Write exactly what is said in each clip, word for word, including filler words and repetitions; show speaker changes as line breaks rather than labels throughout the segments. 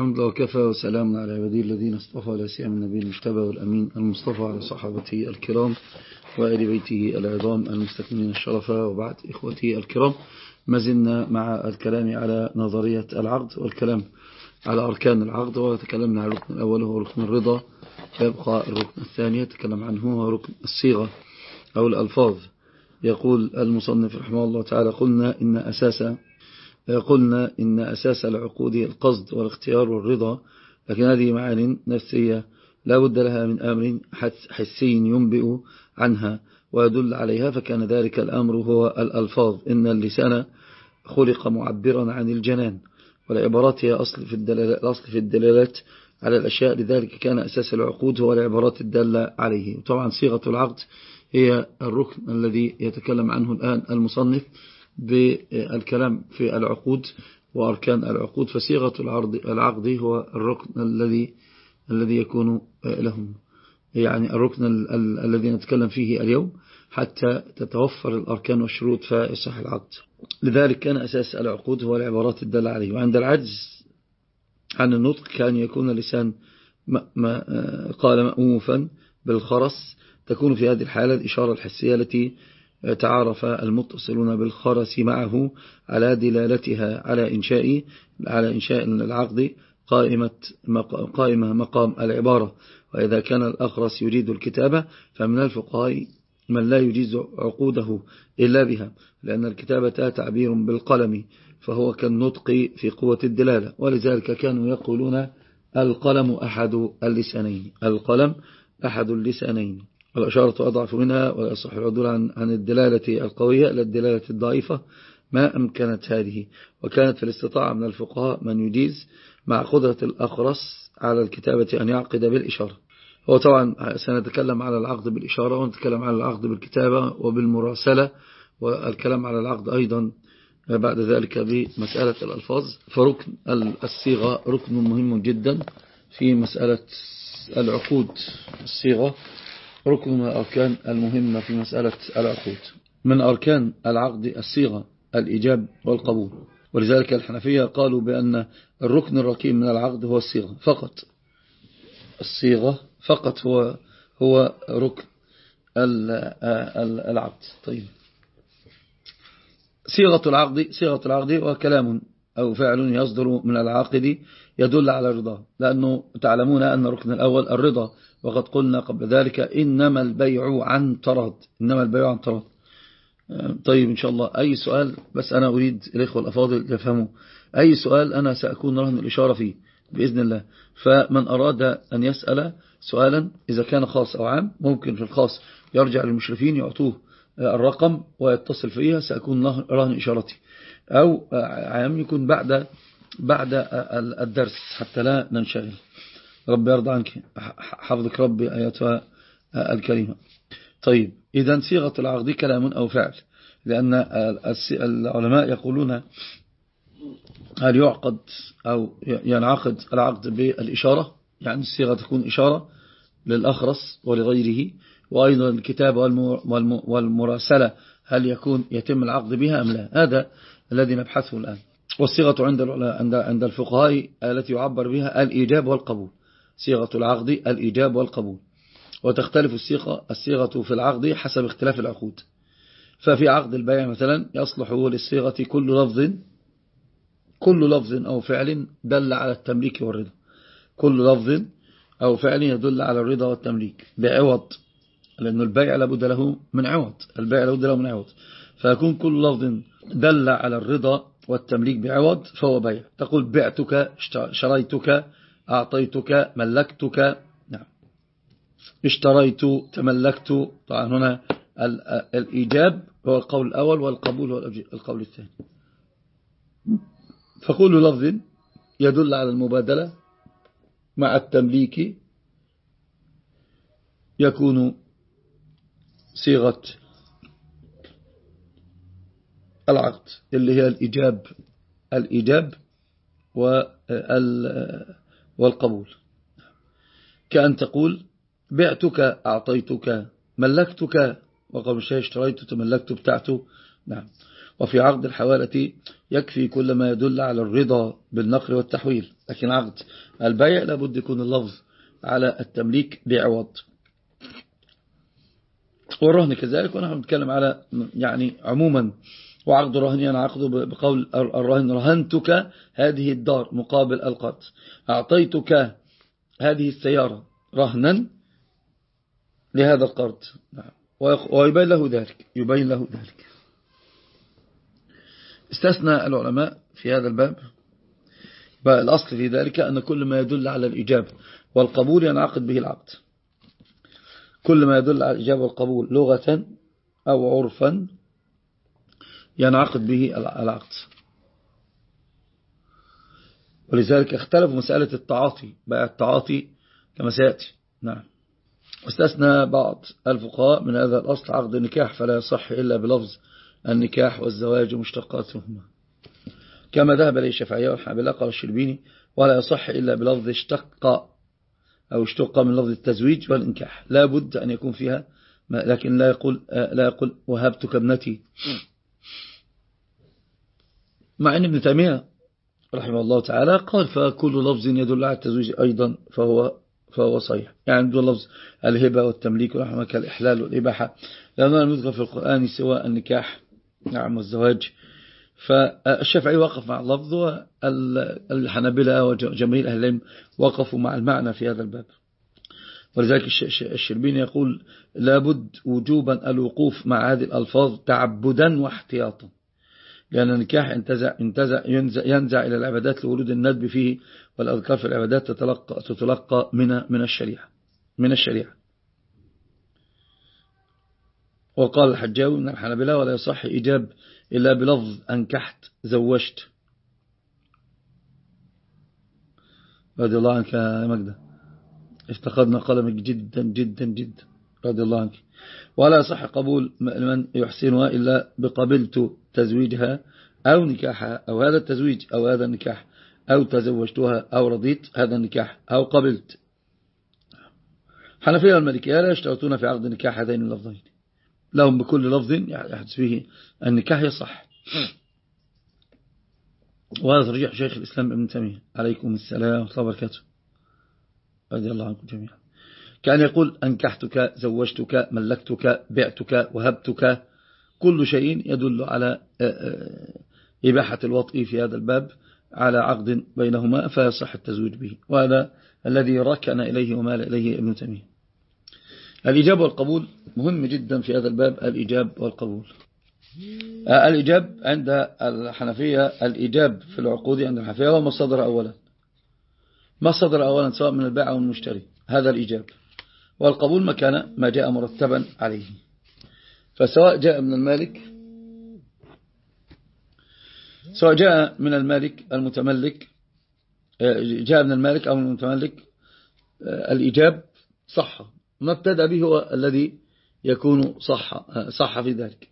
الحمد لله وكفى وسلام على عباده الذين اصطفى لا سيما النبي المجتبى والأمين المصطفى على صحابته الكرام وآل بيته العظام المستكملين الشرفاء. وبعد إخوتي الكرام، ما زلنا مع الكلام على نظرية العقد والكلام على أركان العقد، وتكلمنا عن الركن الأول هو ركن الرضا، يبقى الركن الثاني يتكلم عنه هو ركن الصيغة أو الألفاظ. يقول المصنف رحمه الله تعالى: قلنا إن أساس قلنا إن أساس العقود القصد والاختيار والرضا، لكن هذه معان نفسية لا بد لها من أمر حسي ينبئ عنها ويدل عليها، فكان ذلك الأمر هو الألفاظ. إن اللسان خلق معبرا عن الجنان، والعبارات هي أصل في الدلالات, الأصل في الدلالات على الأشياء، لذلك كان أساس العقود هو العبارات الدالة عليه. طبعا صيغة العقد هي الركن الذي يتكلم عنه الآن المصنف بالكلام في العقود وأركان العقود. فصيغة العقد هو الركن الذي الذي يكون لهم، يعني الركن الذي نتكلم فيه اليوم حتى تتوفر الأركان والشروط فيصح العقد. لذلك كان أساس العقود هو العبارات الدالة عليه. وعند العجز عن النطق كان يكون اللسان قال مأموفا بالخرس، تكون في هذه الحالة الإشارة الحسية التي تعارف المتصلون بالخرس معه على دلالتها على إنشاء على إنشاء العقد قائمة قائمة مقام العبارة. وإذا كان الأخرس يريد الكتابة فمن الفقهاء من لا يجيز عقوده إلا بها، لأن الكتابة تعبير بالقلم فهو كالنطق في قوة الدلالة. ولذلك كانوا يقولون القلم أحد اللسانين، القلم أحد اللسانين، والأشارة أضعف منها، ولا يصح العدول عن عن الدلالة القوية إلى الدلالة الضعيفة ما أمكنت هذه. وكانت في الاستطاعة من الفقهاء من يجيز مع قدرة الأخرس على الكتابة أن يعقد بالإشارة. هو طبعا سنتكلم على العقد بالإشارة، ونتكلم على العقد بالكتابة وبالمراسلة، والكلام على العقد أيضا بعد ذلك بمسألة الألفاظ. فركن الصيغة ركن مهم جدا في مسألة العقود. الصيغة ركن من الأركان المهمة في مسألة العقود. من أركان العقد الصيغة الإيجاب والقبول، ولذلك الحنفية قالوا بأن الركن الركين من العقد هو الصيغة فقط. الصيغة فقط هو هو ركن العقد. طيب، صيغة العقد صيغة العقد وكلام أو فعل يصدر من العاقد يدل على الرضا، لأنه تعلمون أن الركن الأول الرضا، وقد قلنا قبل ذلك إنما البيع عن تراض، إنما البيع عن تراض. طيب إن شاء الله أي سؤال، بس أنا أريد الإخوة الأفاضل يفهموا أي سؤال أنا سأكون رهن الإشارة فيه بإذن الله. فمن أراد أن يسأل سؤالا إذا كان خاص أو عام، ممكن في الخاص يرجع للمشرفين يعطوه الرقم ويتصل فيها، سأكون رهن إشارتي، أو عام يكون بعد بعد الدرس حتى لا ننشغل. ربي يرضى عنك، حفظك ربي آياتها الكريمة. طيب، إذن صيغة العقد كلام أو فعل، لأن العلماء يقولون هل يعقد أو ينعقد العقد بالإشارة، يعني الصيغة تكون إشارة للأخرس ولغيره، وأيضا الكتابة والمراسلة هل يكون يتم العقد بها أم لا؟ هذا الذي نبحثه الآن. والصيغة عند عند الفقهاء التي يعبر بها الإيجاب والقبول، صيغة العقد الإيجاب والقبول. وتختلف الصيغة الصيغة في العقد حسب اختلاف العقود. ففي عقد البيع مثلا يصلح للصيغة كل لفظ كل لفظ أو فعل دل على التمليك والرضا، كل لفظ أو فعل يدل على الرضا والتمليك بعوض، لأن البيع لابد له من عوض، البيع لابد له من عوض، فيكون كل لفظ دل على الرضا والتمليك بعوض فهو بيع. تقول بعتك، شريتك، أعطيتك، ملكتك. نعم، اشتريت، تملكت. طبعا هنا الإيجاب هو القول الأول، والقبول هو القول الثاني. فكل لفظ يدل على المبادلة مع التمليك يكون صيغة العقد اللي هي الإيجاب الإيجاب والقبول. كأن تقول بعتك، أعطيتك، ملكتك، وقبل شيء اشتريت، تملكت، بتاعته. نعم. وفي عقد الحوالة يكفي كل ما يدل على الرضا بالنقل والتحويل، لكن عقد البيع لابد يكون اللفظ على التمليك بعوض. والرهن كذلك، ونحن نتكلم على يعني عموما. وعقد الرهن ينعقد بقول الراهن رهنتك هذه الدار مقابل القرض، أعطيتك هذه السيارة رهنا لهذا القرض، ويبين له ذلك يبين له ذلك. استثنى العلماء في هذا الباب، الأصل في ذلك أن كل ما يدل على الإجابة والقبول ينعقد به العقد. كل ما يدل على الإجابة والقبول لغة أو عرفا ينعقد به العقد. ولذلك اختلفوا مسألة التعاطي، بيع التعاطي كما سيأتي. نعم. واستثنى بعض الفقهاء من هذا الأصل عقد النكاح، فلا يصح إلا بلفظ النكاح والزواج ومشتقاتهما، كما ذهب إليه الشافعية والحنابلة. قال الشربيني: ولا يصح إلا بلفظ اشتق أو اشتق من لفظ التزويج والإنكاح، لا بد أن يكون فيها، لكن لا يقول لا يقول وهبتك ابنتي، مع أن ابن تيمية رحمه الله تعالى قال فكل لفظ يدل على التزويج أيضا فهو فهو صحيح، يعني دون لفظ الهبة والتمليك ونحو كالإحلال والإباحة، لأنه لم يذكر في القرآن سوى النكاح نعم والزواج. فالشافعي وقف مع اللفظ، والحنابلة وجماهير أهل العلم وقفوا مع المعنى في هذا الباب. ولذلك الشربيني يقول: لابد وجوبا الوقوف مع هذه الألفاظ تعبدا واحتياطا، لأن النكاح ينتزع, ينتزع ينزع, ينزع إلى العبادات لورود الندب فيه، والأذكار في العبادات تتلقى, تتلقى من, من الشريعة من الشريعة. وقال الحجاوي من الحنابلة: ولا يصح إيجاب إلا بلفظ أنكحت زوجت. رضي الله عنك يا مجدة، افتقدنا قلمك جدا جدا جدا، رضي الله عنك. ولا يصح قبول من يحسنها إلا بقبلت تزويجها أو نكاحها، أو هذا التزويج أو هذا النكاح، أو تزوجتها أو رضيت هذا النكاح أو قبلت. حنفية والمالكية لا يشترطون في عقد النكاح هذين اللفظين، لهم بكل لفظ يحدث فيه النكاح يصح. وهذا ترجيح شيخ الإسلام ابن تيمية عليكم السلام ورحمة الله وبركاته، رضي الله عنكم جميعا. كان يقول أنكحتك زوجتك ملكتك بعتك وهبتك، كل شيء يدل على إباحة الوطء في هذا الباب على عقد بينهما فيصح التزويج به، وهذا الذي ركن إليه ومال إليه ابن تيمية. الإجابة والقبول مهم جدا في هذا الباب، الإجاب والقبول. الإجاب عند الحنفية، الإجاب في العقود عند الحنفية هو ما صدر أولا، ما صدر أولا سواء من البائع أو المشتري، هذا الإجاب. والقبول ما كان ما جاء مرتبا عليه، فسواء جاء من المالك سواء جاء من المالك المتملك جاء من المالك أو من المتملك، الإجاب صح، ما ابتدأ به هو الذي يكون صح صح في ذلك.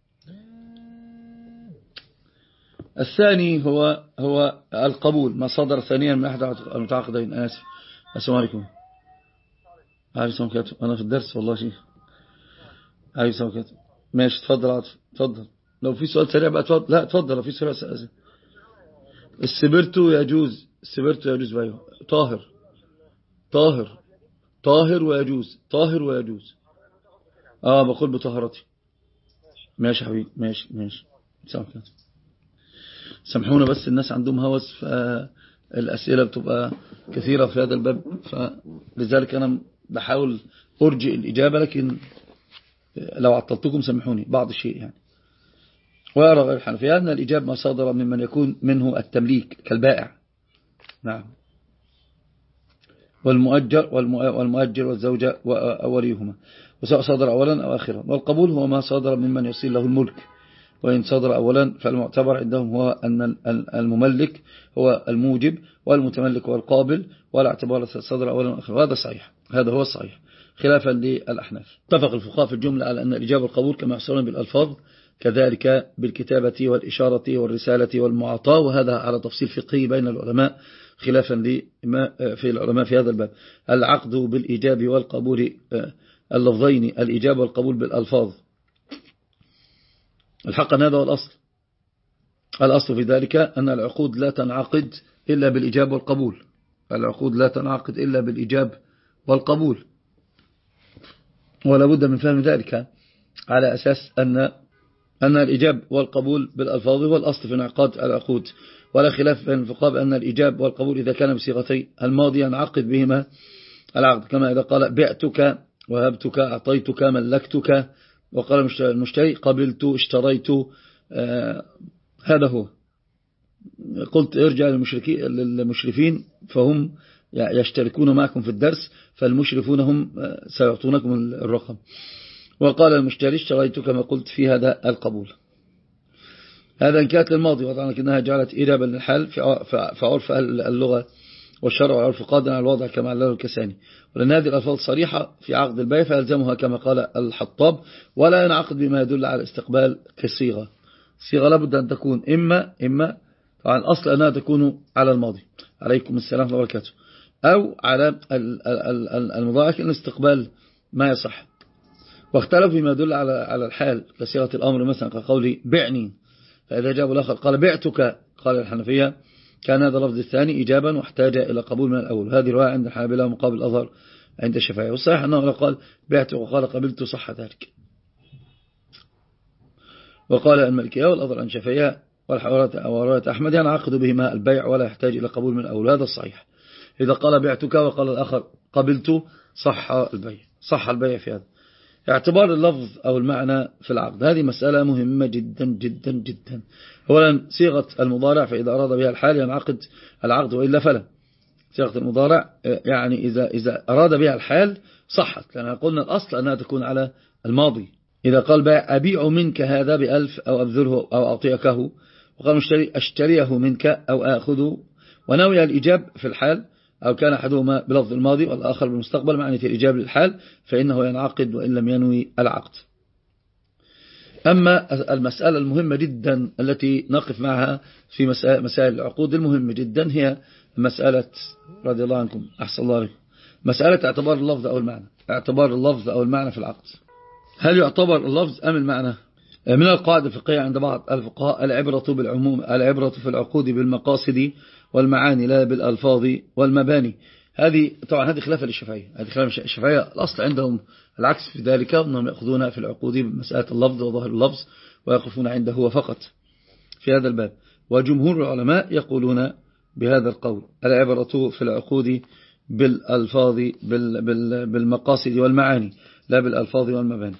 الثاني هو هو القبول، ما صدر ثانيا من أحد المتعاقدين. آسف، السلام عليكم. عليكم السلام، أنا في الدرس والله شيء. عليكم السلام، ماشي، تفضل عاطف، تفضل. لو في سؤال سريع بقى تفضل. لا تفضل، لو في سؤال سريع. السبرتو يجوز، السبرتو يجوز بأيه؟ طاهر طاهر طاهر ويجوز، طاهر ويجوز. اه بقول بطهرتي. ماشي حبيبي، ماشي ماشي. سامحونا بس الناس عندهم هوس، فالأسئلة بتبقى كثيرة في هذا الباب، فلذلك أنا بحاول أرجئ الإجابة، لكن لو عطلتكم سامحوني بعض الشيء يعني. ويرى غير الحنفية أن الإجابة ما صادر ممن يكون منه التمليك كالبائع، نعم، والمؤجر والمؤجر والزوجة ووليهما، وسواء صادر أولا أو آخرا. والقبول هو ما صادر ممن يصير له الملك، وإن صادر أولا فالمعتبر عندهم هو أن المملك هو الموجب والمتملك هو القابل، ولا اعتبار صادر أولا وآخرا. وهذا صحيح، هذا هو الصحيح خلافا للأحناف. اتفق الفقهاء في الجملة على أن الإجابة والقبول كما يحصلون بالألفاظ كذلك بالكتابة والإشارة والرسالة والمعاطاة، وهذا على تفصيل فقهي بين العلماء خلافا لما في العلماء في هذا الباب. العقد بالإيجاب والقبول اللفظين، الإجابة والقبول بالألفاظ، الحق أن هذا هو الأصل، الأصل في ذلك أن العقود لا تنعقد إلا بالإجاب والقبول. العقود لا تنعقد إلا بالإجاب والقبول، ولا بد من فهم ذلك على أساس أن أن الإجاب والقبول بالألفاظ هو الأصل في انعقاد العقود، ولا خلاف بين الفقهاء بأن الإجاب والقبول إذا كان بصيغتي الماضي ينعقد بهما العقد، كما إذا قال بعتك وهبتك أعطيتك ملكتك، وقال المشتري قبلت اشتريت. آه هذا هو. قلت ارجع للمشرفين فهم يشتركون معكم في الدرس، فالمشرفون هم سيعطونكم الرقم. وقال المشتري اشتريت كما قلت في هذا القبول. هذا إن كانت للماضي، وضعنا لكنها جعلت إجابة للحال في عرف اللغة والشرع والعرف قادر على الوضع كما علّه الكساني. ولأن هذه الألفاظ صريحة في عقد البيع فيلزمها كما قال الحطاب، ولا ينعقد بما يدل على الاستقبال كصيغة. صيغة لابد أن تكون إما إما طبعا الأصل أنها تكون على الماضي عليكم السلام ورحمة الله وبركاته، أو على المضارع لكن الاستقبال ما يصح. واختلف فيما يدل على على الحال كصيغة الأمر، مثلا كقولي بعني، فإذا جاب الآخر قال بعتك قال الحنفية كان هذا اللفظ الثاني إجابا واحتاج إلى قبول من الأول. هذه رواية عند الحنابلة ومقابل الأظهر عند الشافعية، والصحيح أنه لو قال بعتك وقال قبلت صح ذلك. وقال المالكية والأظهر عند الشافعية ورواية أحمد ينعقد بهما البيع ولا يحتاج إلى قبول من الأول. هذا الصحيح. إذا قال بعتك وقال الآخر قبلت صح البيع، صح البيع في هذا. اعتبار اللفظ أو المعنى في العقد هذه مسألة مهمة جدا جدا جدا. أولا صيغة المضارع فإذا أراد بها الحال ينعقد العقد وإلا فلا. صيغة المضارع يعني إذا إذا أراد بها الحال صحت، لأن قلنا الأصل أنها تكون على الماضي. إذا قال بيع أبيع منك هذا بألف أو أبذله أو أعطيكه، وقال مشتري أشتريه منك أو أخذه، ونوي الإجاب في الحال أو كان أحدهما بلفظ الماضي والآخر بالمستقبل معنى الإجابة للحال، فإنه ينعقد وإن لم ينوي العقد. أما المسألة المهمة جدا التي نقف معها في مسائل العقود المهمة جدا هي مسألة رضي الله عنكم أحسن الله عليكم مسألة اعتبار اللفظ أو المعنى. اعتبار اللفظ أو المعنى في العقد، هل يعتبر اللفظ أم المعنى؟ من القاعدة الفقهية عند بعض الفقهاء العبرة بالعموم، العبرة في العقود بالمقاصد والمعاني لا بالألفاظ والمباني. هذه طبعا هذه خلافة للشافعية. هذه خلافة الشافعية. الأصل عندهم العكس في ذلك، أنهم يأخذون في العقود بمسألة اللفظ وظاهر اللفظ ويقفون عنده هو فقط في هذا الباب. وجمهور العلماء يقولون بهذا القول العبرة في العقود بالألفاظ بالمقاصد والمعاني لا بالألفاظ والمباني.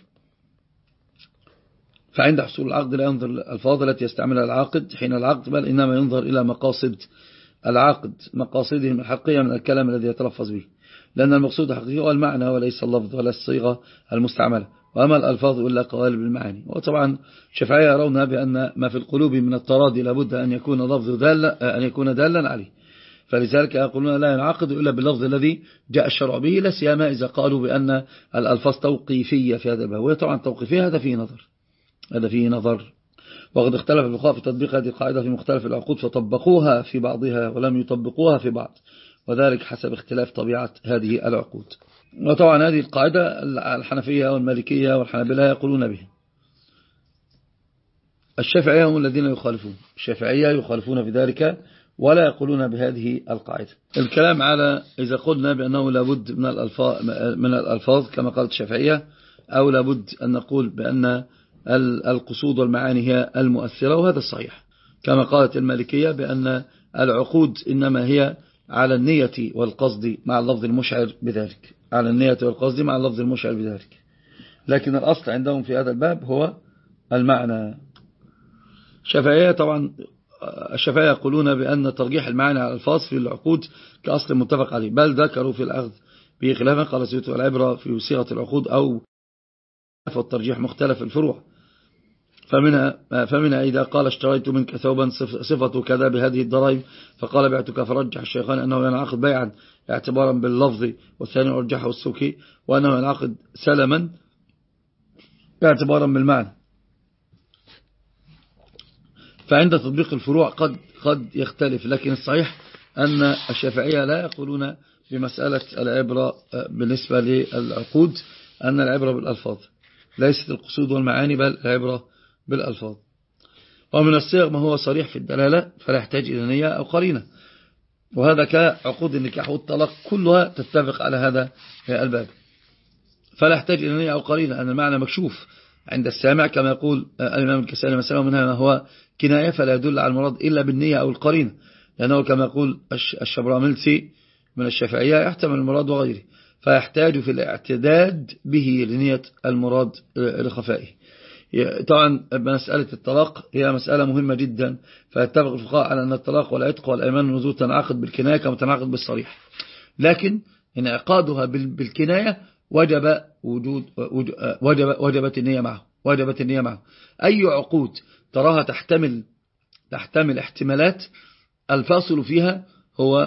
فعند حصول العقد لا ينظر الألفاظ التي يستعملها العاقد حين العقد، بل إنما ينظر إلى مقاصد العقد، مقاصدهم الحقيقية من الكلام الذي يتلفظ به، لأن المقصود الحقيقي هو المعنى وليس اللفظ ولا الصيغة المستعملة، وأما الألفاظ إلا قوالب المعاني. وطبعا الشافعية يرون بأن ما في القلوب من التراضي لابد أن يكون لفظ دال أن يكون دالا عليه، فلذلك يقولون لا ينعقد إلا باللفظ الذي جاء الشرع به، لا سيما إذا قالوا بأن الألفاظ توقيفية في هذا الباب. وهي طبعا توقيفية، هذا فيه نظر هذا فيه نظر وقد اختلف الفقهاء في تطبيق هذه القاعدة في مختلف العقود، فطبقوها في بعضها ولم يطبقوها في بعض، وذلك حسب اختلاف طبيعة هذه العقود. وطبعا هذه القاعدة الحنفية والمالكية والحنابلة يقولون بها. الشافعية هم الذين يخالفون، الشافعية يخالفون في ذلك ولا يقولون بهذه القاعدة. الكلام على إذا قلنا بأنه لابد من الألفاظ, من الألفاظ كما قالت الشافعية، أو لابد أن نقول بأن القصود والمعاني هي المؤثرة، وهذا الصحيح كما قالت المالكية بأن العقود إنما هي على النية والقصد مع اللفظ المشعر بذلك، على النية والقصد مع اللفظ المشعر بذلك، لكن الأصل عندهم في هذا الباب هو المعنى. الشافعية طبعا الشافعية يقولون بأن ترجيح المعاني على الألفاظ في العقود كأصل متفق عليه، بل ذكروا في الأخذ به خلافا، قال سيوطي والعبرة في صيغة العقود أو فالترجيح مختلف الفروع. فمنها, فمنها إذا قال اشتريت منك ثوبا صفة كذا بهذه الضرائب، فقال بعتك، فرجح الشيخان أنه ينعقد بيعا اعتبارا باللفظ، والثاني رجحه السوكي وأنه ينعقد سلما اعتبارا بالمعنى. فعند تطبيق الفروع قد قد يختلف، لكن الصحيح أن الشافعية لا يقولون بمسألة العبرة بالنسبة للعقود أن العبرة بالألفاظ، ليست القصود والمعاني بل العبرة بالألفاظ. ومن الصيغ ما هو صريح في الدلالة فلا يحتاج إلى نية أو قرينة، وهذا كعقود النكاح والطلاق كلها تتفق على هذا الباب، فلا يحتاج إلى نية أو قرينة، أن المعنى مكشوف عند السامع كما يقول الإمام الكسائي مثلا، ومنها ما هو كناية فلا يدل على المراد إلا بالنية أو القرينة، لأنه كما يقول الشبراملسي من الشافعية يحتمل المراد وغيره، فيحتاج في الاعتداد به لنية المراد لخفائه. طبعا مسألة الطلاق هي مسألة مهمة جدا، فيتفق الفقهاء على أن الطلاق والعتق والأيمان والنذور تنعقد بالكناية كما تنعقد بالصريح، لكن انعقادها بالكناية وجب وجود وجب وجبت النية معه وجبت النية معه. أي عقود تراها تحتمل تحتمل احتمالات الفاصل فيها هو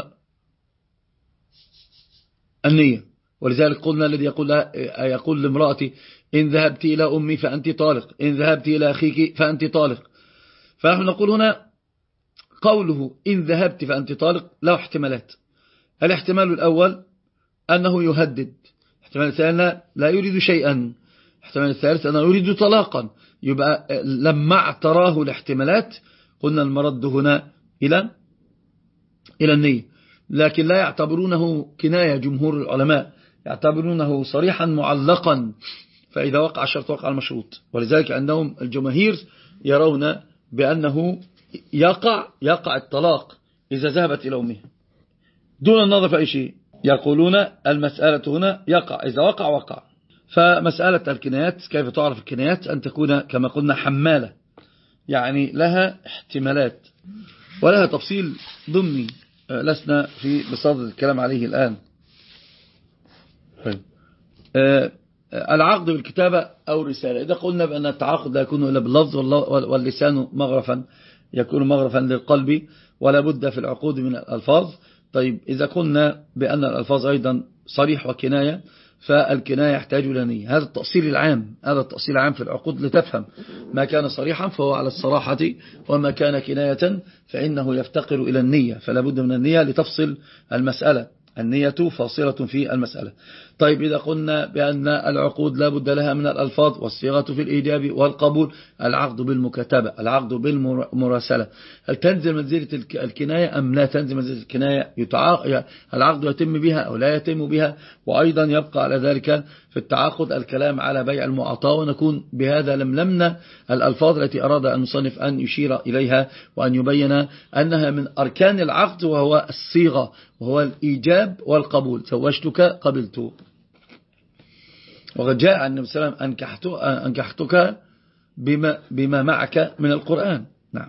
النية، ولذلك قلنا الذي يقول لها يقول لامرأتي إن ذهبت إلى أمي فأنت طالق، إن ذهبت إلى أخيك فأنت طالق. فنحن نقول هنا قوله إن ذهبت فأنت طالق له احتمالات. الاحتمال الأول أنه يهدد، الاحتمال الثاني لا يريد شيئا، الاحتمال الثالث أنه يريد طلاقا. يبقى لما اعتراه الاحتمالات قلنا المرد هنا إلى إلى النية، لكن لا يعتبرونه كناية. جمهور العلماء يعتبرونه صريحا معلقا، فإذا وقع الشرط وقع المشروط، ولذلك عندهم الجماهير يرون بأنه يقع يقع الطلاق إذا ذهبت إلى أمها دون النظر في أي شيء. يقولون المسألة هنا يقع إذا وقع وقع. فمسألة الكنايات كيف تعرف الكنايات؟ أن تكون كما قلنا حمالة، يعني لها احتمالات ولها تفصيل ضمني لسنا في بصدد الكلام عليه الآن. العقد بالكتابة أو الرسالة، إذا قلنا بأن التعاقد لا يكون إلا باللفظ واللسان مغرفا، يكون مغرفا للقلب ولا بد في العقود من الألفاظ. طيب إذا قلنا بأن الألفاظ أيضا صريح وكناية، فالكناية يحتاج إلى نية. هذا التأصيل العام، هذا التأصيل العام في العقود لتفهم ما كان صريحا فهو على الصراحة، وما كان كناية فإنه يفتقر إلى النية، فلا بد من النية لتفصل المسألة، النية فاصلة في المسألة. طيب إذا قلنا بأن العقود لا بد لها من الألفاظ والصيغة في الإيجاب والقبول، العقد بالمكاتبة، العقد بالمراسلة، هل تنزل منزلة الكناية أم لا تنزل منزلة الكناية؟ العقد يتم بها أو لا يتم بها. وأيضا يبقى على ذلك في التعاقد الكلام على بيع المعاطاة، ونكون بهذا لملمنا الألفاظ التي أراد المصنف أن يشير إليها وأن يبين أنها من أركان العقد، وهو الصيغة وهو الإيجاب والقبول. زوجتك قبلت، وقد جاء عن النبي صلى الله عليه وسلم أنكحتك بما, بما معك من القرآن. نعم.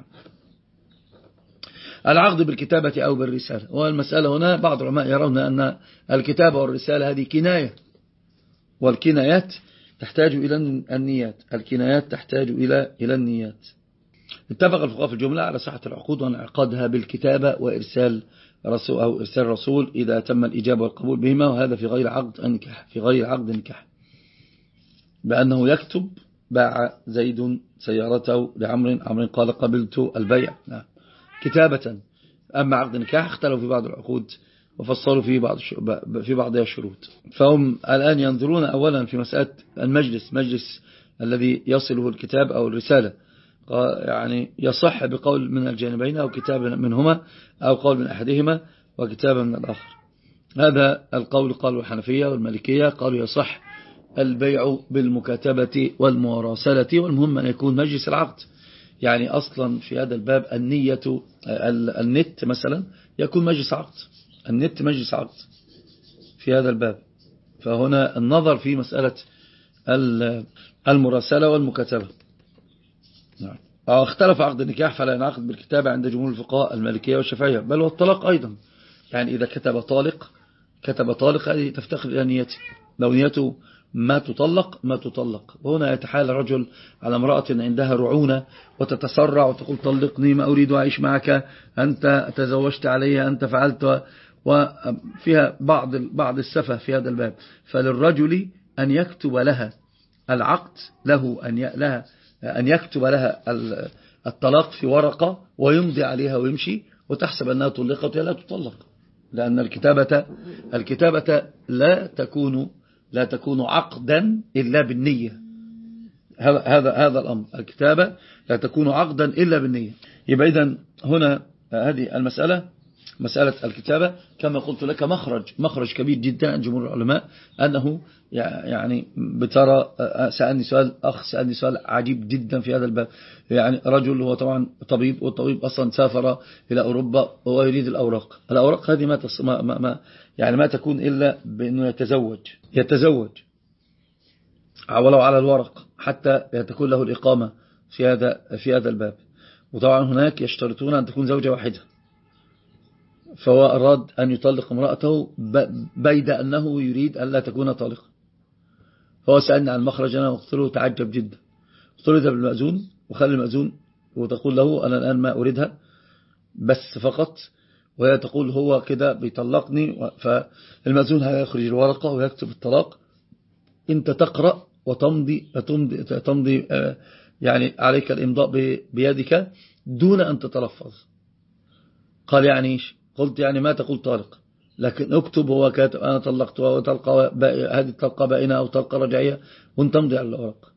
العقد بالكتابة أو بالرسالة، والمسألة هنا بعض العلماء يرون أن الكتابة والرسالة هذه كناية، والكنايات تحتاج إلى النيات، الكنايات تحتاج إلى إلى النيات. اتفق الفقهاء في الجملة على صحة العقود وانعقادها بالكتابة وإرسال رسول أو إرسال رسول إذا تم الإجابة والقبول بهما، وهذا في غير عقد النكاح، في غير عقد النكاح، بأنه يكتب باع زيد سيارته لعمر، عمر قال قبلت البيع، نعم كتابة. أما عقد النكاح اختلفوا في بعض العقود وفصلوا في بعض في بعضها الشروط. فهم الآن ينظرون أولا في مسألة المجلس، مجلس الذي يصله الكتاب أو الرسالة، يعني يصح بقول من الجانبين أو كتاب منهما أو قول من أحدهما وكتاب من الآخر. هذا القول قالوا الحنفية والمالكية، قالوا يصح البيع بالمكاتبة والمراسلة، والمهم أن يكون مجلس العقد. يعني أصلا في هذا الباب النية، النت مثلا يكون مجلس عقد، النت مجلس عقد في هذا الباب. فهنا النظر في مسألة المراسلة والمكاتبة. نعم. اختلف عقد النكاح فلا ينعقد بالكتابة عند جمهور الفقهاء المالكية والشافعية، بل والطلاق أيضا. يعني إذا كتب طالق كتب طالق هذه تفتقر إلى نيته، لو نيته ما تطلق ما تطلق. وهنا يتحال رجل على امرأة عندها رعونة وتتسرع وتقول طلقني ما أريد أعيش معك، أنت تزوجت علي، أنت فعلت، وفيها بعض بعض السفه في هذا الباب. فللرجل أن يكتب لها العقد، له أن لها أن يكتب لها الطلاق في ورقة ويمضي عليها ويمشي، وتحسب أنها طلقت ولا تطلق، لأن الكتابة الكتابة لا تكون لا تكون عقدا إلا بالنية. هذا هذا هذا الأمر. الكتابة لا تكون عقدا إلا بالنية. يبقى إذن هنا هذه المسألة، مسألة الكتابة كما قلت لك مخرج مخرج كبير جدا عند جمهور العلماء، أنه يعني بترى سألني سؤال أخ سألني سؤال عجيب جدا في هذا الباب. يعني رجل هو طبعا طبيب، والطبيب أصلا سافر إلى أوروبا وهو يريد الأوراق. الأوراق هذه ما, تص... ما, ما, ما يعني ما تكون إلا بأنه يتزوج يتزوج ولو على الورق حتى تكون له الإقامة في هذا في هذا الباب. وطبعا هناك يشترطون أن تكون زوجة واحدة. فهو أراد أن يطلق امرأته بيد أنه يريد أن لا تكون طالقة. فهو سألني عن المخرج، أنا قلت له تعجب جدا. قلت له اذهب للمأذون وخلي المأذون وتقول له أنا الآن ما أريدها بس فقط، وهي تقول هو كده بيطلقني. فالمأذون هيخرج الورقة ويكتب الطلاق، أنت تقرأ وتمضي تمضي, تمضي يعني عليك الإمضاء بيدك دون أن تتلفظ. قال يعني إيش؟ قلت يعني ما تقول طالق، لكن اكتب هو كاتب أنا طلقت وطلقة هذه الطلقة بائنة أو طلقة رجعية وانت تمضي على الورق.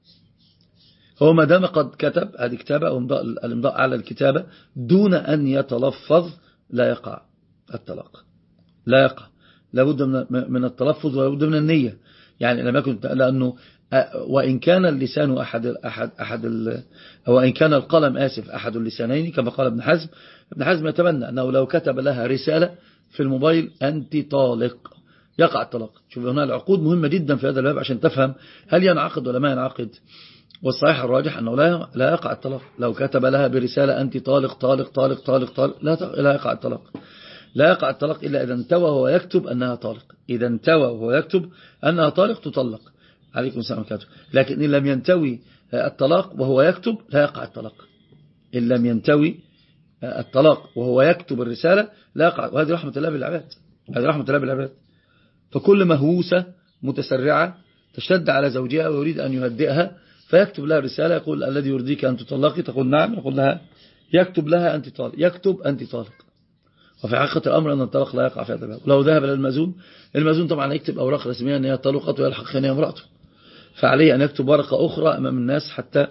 هو ما دام قد كتب هذه كتابة أو الإمضاء على الكتابة دون أن يتلفظ لا يقع الطلاق، لا يقع. لابد من التلفظ ولابد من النية. يعني لما كنت لأنه وإن كان اللسان أحد أحد أحد وإن كان القلم آسف أحد اللسانين كما قال ابن حزم. ابن حزم يتمنى أنه لو كتب لها رسالة في الموبايل أنت طالق يقع الطلاق. شوف هنا العقود مهمة جدا في هذا الباب عشان تفهم هل ينعقد ولا ما ينعقد. والصحيح الراجح أنه لا لا يقع الطلاق. لو كتب لها برسالة أنت طالق طالق طالق طالق طالق لا لا يقع الطلاق. لا يقع الطلاق إلا إذا انتوى وهو يكتب أنها طالق. إذا انتوى وهو يكتب أنها طالق تطلق. عليكم السلام عليكم. لكن إن لم ينتوي الطلاق وهو يكتب لا يقع الطلاق. إن لم ينتوي الطلاق وهو يكتب الرسالة لا يقع. وهذه رحمة الله بالعباد. هذه رحمة الله بالعباد. فكل مهووسة متسرعة تشتد على زوجها ويريد أن يهدئها فيكتب لها رسالة يقول الذي يرضيك أن تطلقي، تقول نعم، يقول لها يكتب لها أنت طالق، يكتب أنت طالق. وفي حقيقة الأمر أن الطلاق لا يقع في هذا الباب. ولو ذهب إلى المأذون، المأذون طبعا يكتب أوراق رسمية أن هي طلقت ويلحق أن هي امرأته، فعليه أن يكتب ورقة أخرى أمام الناس حتى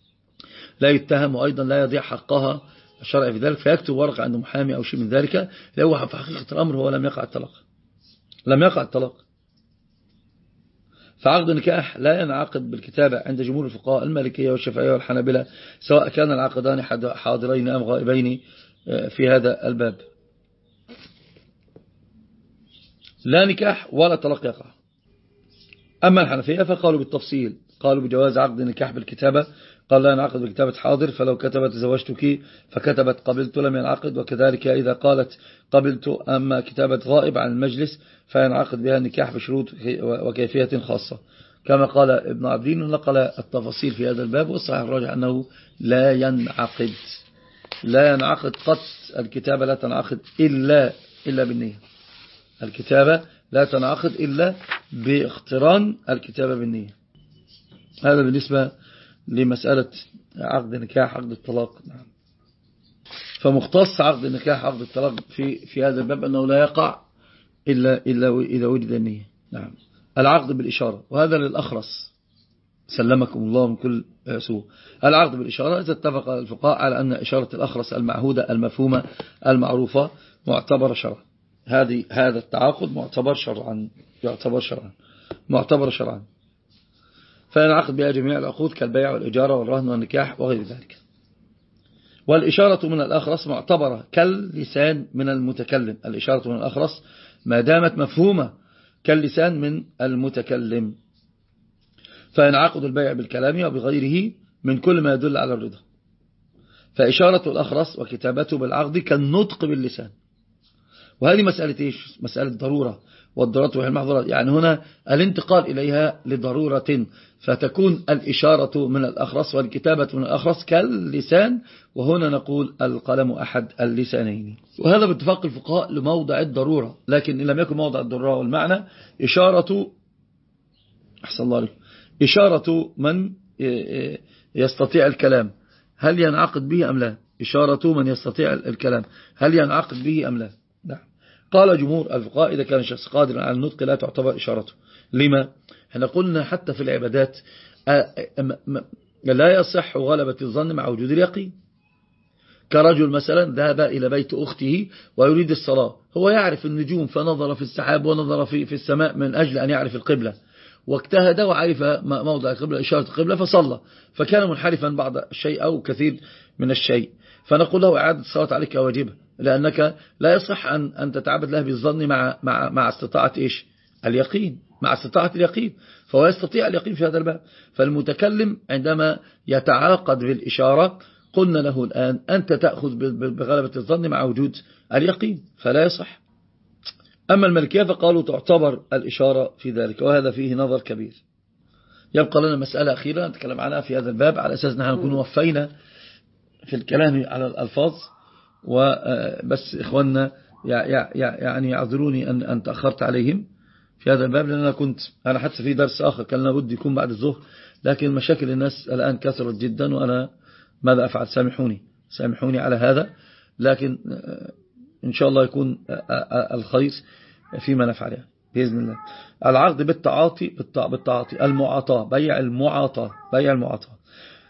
لا يتهم وأيضا لا يضيع حقها الشرعي في ذلك، فيكتب ورقة عند محامي أو شيء من ذلك. لو في حقيقة الأمر هو لم يقع الطلاق، لم يقع الطلاق. فعقد النكاح لا ينعقد بالكتابة عند جمهور الفقهاء المالكية والشافعية والحنابلة سواء كان العقدان حاضرين أم غائبين في هذا الباب. لا نكاح ولا طلاق يقع. أما الحنفية فقالوا بالتفصيل، قالوا بجواز عقد النكاح بالكتابة. قال لا ينعقد بكتابة حاضر، فلو كتبت تزوجتك فكتبت قبلت لم ينعقد. وكذلك إذا قالت قبلت أما كتابة غائب عن المجلس فينعقد بها النكاح بشروط وكيفية خاصة كما قال ابن عبدين. ونقل التفاصيل في هذا الباب، والصحيح الراجح أنه لا ينعقد لا ينعقد قط. الكتابة لا تنعقد إلا إلا بالنية. الكتابة لا تنعقد إلا باقتران الكتابة بالنية. هذا بالنسبة لمسألة عقد النكاح عقد الطلاق. فمختص عقد النكاح عقد الطلاق في في هذا الباب أنه لا يقع إلا إلا إذا وجد النية. نعم. العقد بالإشارة، وهذا للأخرس سلمكم الله من كل سوء. العقد بالإشارة إذا اتفق الفقهاء على أن إشارة الأخرس المعهودة المفهومة المعروفة معتبر شرعا. هذه هذا التعاقد معتبر شرعا يعتبر شرعا معتبر شرعا فينعقد بها جميع العقود كالبيع والإجارة والرهن والنكاح وغير ذلك. والإشارة من الأخرس معتبرة كاللسان من المتكلم. الإشارة من الأخرس ما دامت مفهومة كاللسان من المتكلم. فينعقد البيع بالكلام وبغيره من كل ما يدل على الرضا. فإشارة الأخرس وكتابته بالعقد كالنطق باللسان. وهذه مسألة إيش؟ مسألة ضرورة، والضرورة وهي المحظورات. يعني هنا الانتقال إليها لضرورة، فتكون الإشارة من الأخرس والكتابة من الأخرس كاللسان، وهنا نقول القلم أحد اللسانين. وهذا باتفاق الفقهاء لموضع الضرورة. لكن إن لم يكن موضع الضرورة والمعنى إشارة أحسن الله عليكم إشارة من يستطيع الكلام هل ينعقد به أم لا؟ إشارة من يستطيع الكلام هل ينعقد به أم لا؟ نعم. قال جمهور الفقهاء إذا كان الشخص قادرا على النطق لا تعتبر إشارته. لما؟ احنا قلنا حتى في العبادات لا يصح غلبة الظن مع وجود اليقين. كرجل مثلا ذهب إلى بيت أخته ويريد الصلاة، هو يعرف النجوم فنظر في السحاب ونظر في في السماء من أجل أن يعرف القبلة، واجتهد وعرف موضع القبلة إشارة القبلة فصلى، فكان منحرفا بعض الشيء أو كثير من الشيء، فنقول له إعادة الصلاة عليك واجبة، لأنك لا يصح أن أن تتعبد له بالظن مع مع مع استطاعة إيش اليقين، مع استطاعة اليقين، فهو يستطيع اليقين في هذا الباب. فالمتكلم عندما يتعاقد بالإشارة قلنا له الآن أنت تأخذ بغلبة الظن مع وجود اليقين، فلا يصح. أما الملكية فقالوا تعتبر الإشارة في ذلك، وهذا فيه نظر كبير. يبقى لنا مسألة أخيرة نتكلم عنها في هذا الباب على أساس نحن نكون وفينا في الكلام على الألفاظ، وبس إخواننا يعني يعذروني أن أن تأخرت عليهم في هذا الباب، لأن أنا كنت أنا حتى في درس آخر كان لابد يكون بعد الظهر، لكن مشاكل الناس الآن كثرت جدا، وأنا ماذا أفعل؟ سامحوني سامحوني على هذا، لكن إن شاء الله يكون الخير فيما نفعله بإذن الله. العقد بالتعاطي بالتعاطي المعاطاة، بيع المعاطاة بيع المعاطاة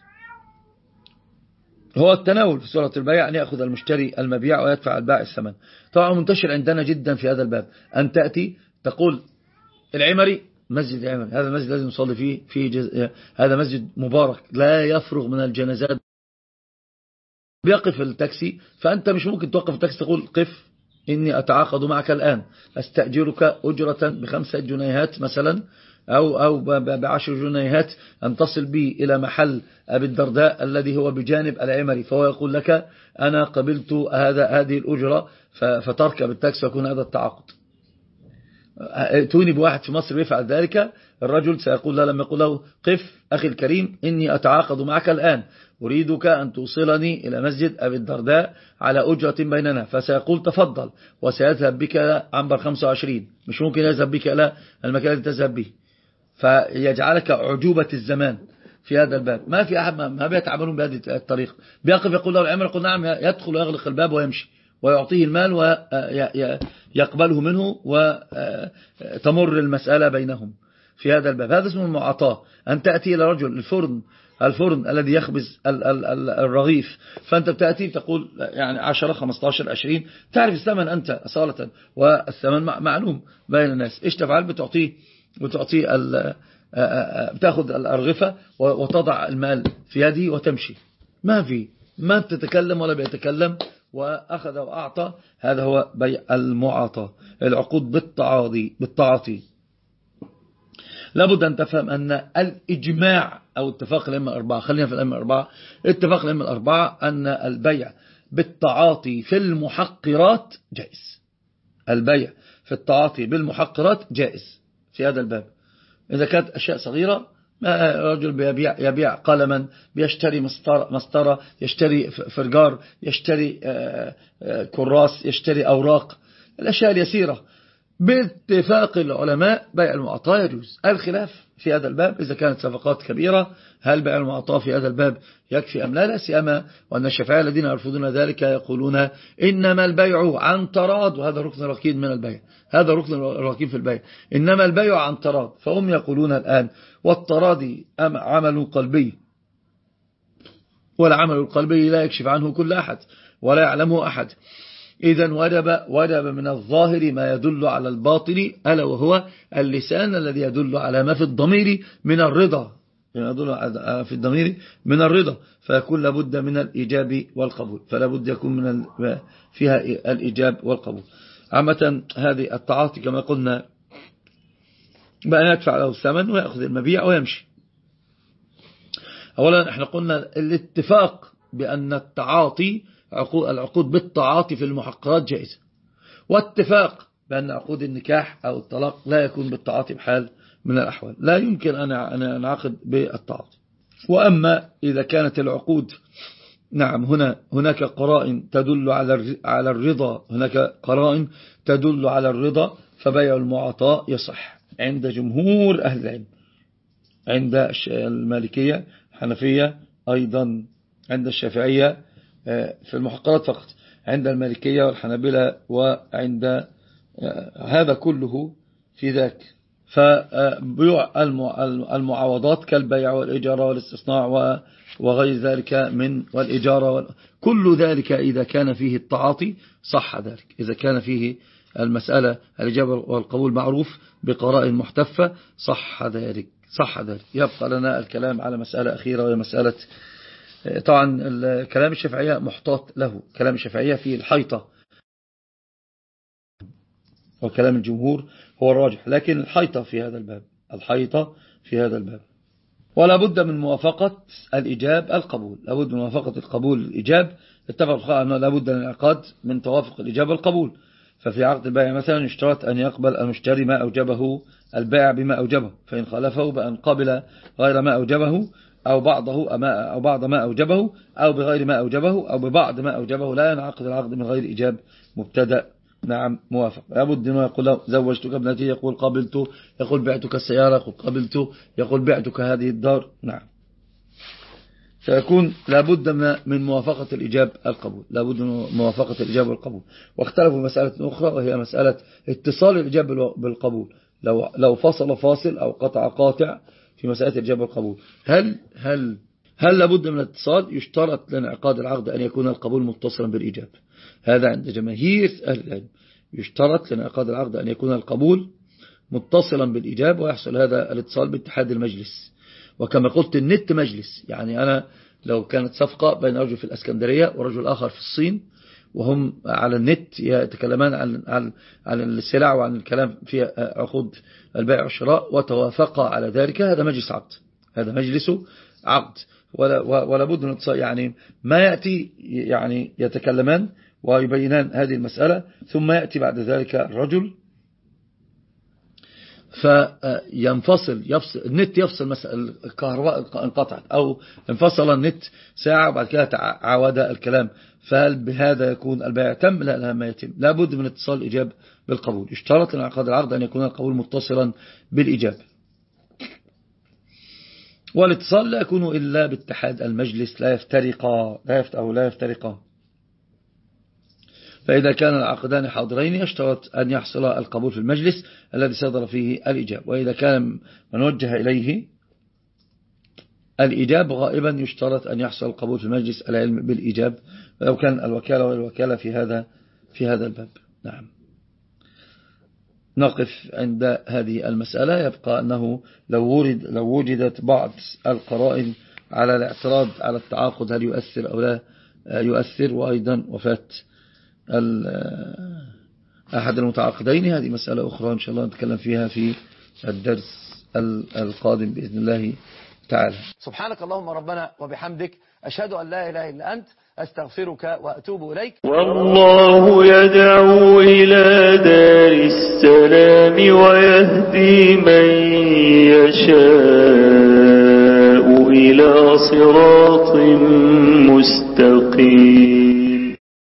هو التناول في سورة البيع، أن يأخذ المشتري المبيع ويدفع البائع الثمن. طبعا منتشر عندنا جدا في هذا الباب أن تأتي تقول العمري مسجد العمري، هذا المسجد لازم نصلي فيه في جز... هذا مسجد مبارك لا يفرغ من الجنازات. بيقف التاكسي، فأنت مش ممكن توقف التاكسي تقول قف إني أتعاقد معك الآن أستأجرك أجرة بخمسة جنيهات مثلا أو أو بعشر جنيهات أن تصل بي إلى محل أبي الدرداء الذي هو بجانب العمري، فهو يقول لك أنا قبلت هذا هذه الأجرة فتركب التاكسي ويكون هذا التعاقد. توني بواحد في مصر يفعل ذلك، الرجل سيقول له لما يقول له قف أخي الكريم إني أتعاقد معك الآن أريدك أن توصلني إلى مسجد أبي الدرداء على أجرة بيننا، فسيقول تفضل، وسيذهب بك عنبر خمسة وعشرين، مش ممكن يذهب بك إلى المكان الذي تذهب به، فيجعلك عجوبة الزمان في هذا الباب. ما في أحد ما بيتعاملون بهذه الطريقة، بيقف يقول له العمر، يقول نعم، يدخل ويغلق الباب ويمشي ويعطيه المال ويقبله منه وتمر المسألة بينهم في هذا الباب. هذا اسمه المعاطاة، أن تأتي إلى رجل الفرن الفرن الذي يخبز الرغيف، فأنت بتأتي تقول يعني عشرة خمستاشر عشرين، تعرف الثمن أنت أصالة والثمن معلوم بين الناس، إيش تفعل؟ بتعطيه بتعطيه بتأخذ الأرغفة وتضع المال في يدي وتمشي، ما في ما بتتكلم ولا بيتكلم، وأخذ وأعطى. هذا هو بيع المعاطاة، العقود بالتعاضي بالتعاطي. لابد أن تفهم أن الإجماع أو اتفاق الأئمة الأربعة، خلينا في الأئمة الأربعة، اتفاق الأئمة الأربعة أن البيع بالتعاطي في المحقرات جائز. البيع في التعاطي بالمحقرات جائز في هذا الباب. إذا كانت أشياء صغيرة، رجل بيبيع يبيع قلما، بيشتري مسطرة, مسطرة يشتري فرجار، يشتري كراس، يشتري أوراق، الأشياء اليسيرة باتفاق العلماء بيع المعاطاة يجوز. الخلاف في هذا الباب إذا كانت صفقات كبيرة، هل بيع المعاطاة في هذا الباب يكفي أم لا؟ لا سيما وأن الشافعية الذين يرفضون ذلك يقولون إنما البيع عن تراض، وهذا ركن ركين من البيع، هذا ركن ركين في البيع، إنما البيع عن تراض. فهم يقولون الآن والتراضي عمل قلبي، والعمل القلبي لا يكشف عنه كل أحد ولا يعلمه أحد، إذن وجب وجب من الظاهر ما يدل على الباطن، ألا وهو اللسان الذي يدل على ما في الضمير من الرضا، يدل في الضمير من الرضا، فيكون لابد من الإيجاب والقبول، فلا بد يكون من فيها الإيجاب والقبول. عامة هذه التعاطي كما قلنا بأن يدفع له الثمن ويأخذ المبيع ويمشي. أولا احنا قلنا الاتفاق بأن التعاطي العقود بالتعاطي في المحقرات جائزة، واتفاق بأن عقود النكاح أو الطلاق لا يكون بالتعاطي بحال من الأحوال، لا يمكن أن نعقد بالتعاطي. وأما إذا كانت العقود، نعم هنا هناك قرائن تدل على على الرضا، هناك قرائن تدل على الرضا، فبيع المعاطاة يصح عند جمهور أهل العلم، عند المالكية الحنفية، أيضا عند الشافعية في المحقرات فقط، عند المالكية والحنابلة، وعند هذا كله في ذاك فبيوع المعاوضات كالبيع والإجارة والاستصناع وغير ذلك من والإجارة كل ذلك إذا كان فيه التعاطي صح ذلك. إذا كان فيه المسألة الإجابة والقبول معروف بقرائن محتفة صح ذلك صح ذلك. يبقى لنا الكلام على مسألة أخيرة وهي مسألة، طبعا كلام الشافعية محتاط له، كلام الشافعية في الحيطة وكلام الجمهور هو الراجح، لكن الحيطة في هذا الباب الحيطة في هذا الباب ولا بد من موافقة الإجاب القبول، لا بد من موافقة القبول الإجاب. اتفق الفقهاء أنه لا بد من العقاد من توافق الإجاب والقبول. ففي عقد البيع مثلا يشترط أن يقبل المشتري ما أوجبه البائع بما أوجبه، فإن خالفه بأن قبل غير ما أوجبه أو بعضه أو بعض ما أوجبه أو بغير ما أوجبه أو ببعض ما أوجبه لا ينعقد العقد من غير إجاب مبتدأ نعم موافق. لابد أنه يقول له زوجتك ابنتي، يقول قبلت، يقول بعتك السيارة، يقول قبلت، يقول بعتك هذه الدار. نعم فيكون لابد من موافقة الإجاب القبول، لابد من موافقة الإجاب والقبول. واختلفوا مسألة أخرى وهي مسألة اتصال الإجاب بالقبول، لو لو فصل فاصل أو قطع قاطع في مسألة الإجاب والقبول هل هل هل لابد من الاتصال؟ يشترط لانعقاد العقد أن يكون القبول متصلا بالإجاب، هذا عند جماهير أهل العلم. يشترط لانعقاد العقد أن يكون القبول متصلا بالإجاب، ويحصل هذا الاتصال باتحاد المجلس. وكما قلت النت مجلس، يعني أنا لو كانت صفقة بين رجل في الأسكندرية ورجل آخر في الصين وهم على النت يتكلمان عن عن عن السلع وعن الكلام في عقود البيع والشراء وتوافقا على ذلك، هذا مجلس عقد، هذا مجلس عقد. ولا ولا بد من يعني ما يأتي يعني يتكلمان ويبينان هذه المسألة، ثم يأتي بعد ذلك الرجل فينفصل يفصل النت، يفصل مثلا الكهرباء انقطعت أو انفصل النت ساعة وبعد كده عاود الكلام، فهل بهذا يكون البيع تم؟ لا لا ما يتم، لا بد من اتصال الإجاب بالقبول. اشترط لانعقاد العقد أن يكون القبول متصلا بالإجاب، والاتصال لا يكون إلا باتحاد المجلس، لا يفترقا لا يفت أو لا يفترقا. فإذا كان العقدان حاضرين يشترط أن يحصل القبول في المجلس الذي صدر فيه الإجاب، وإذا كان من وجه إليه الإجاب غائبا يشترط أن يحصل القبول في المجلس العلم بالإجاب، ولو كان الوكالة والوكالة في هذا في هذا الباب. نعم نقف عند هذه المسألة. يبقى أنه لو وجد لو وجدت بعض القرائن على الاعتراض على التعاقد هل يؤثر أو لا يؤثر، وأيضا وفاة أحد المتعاقدين، هذه مسألة أخرى إن شاء الله نتكلم فيها في الدرس القادم بإذن الله تعالى.
سبحانك اللهم ربنا وبحمدك، أشهد أن لا إله إلا أنت، أستغفرك وأتوب إليك.
والله يدعو إلى دار السلام ويهدي من يشاء إلى صراط مستقيم.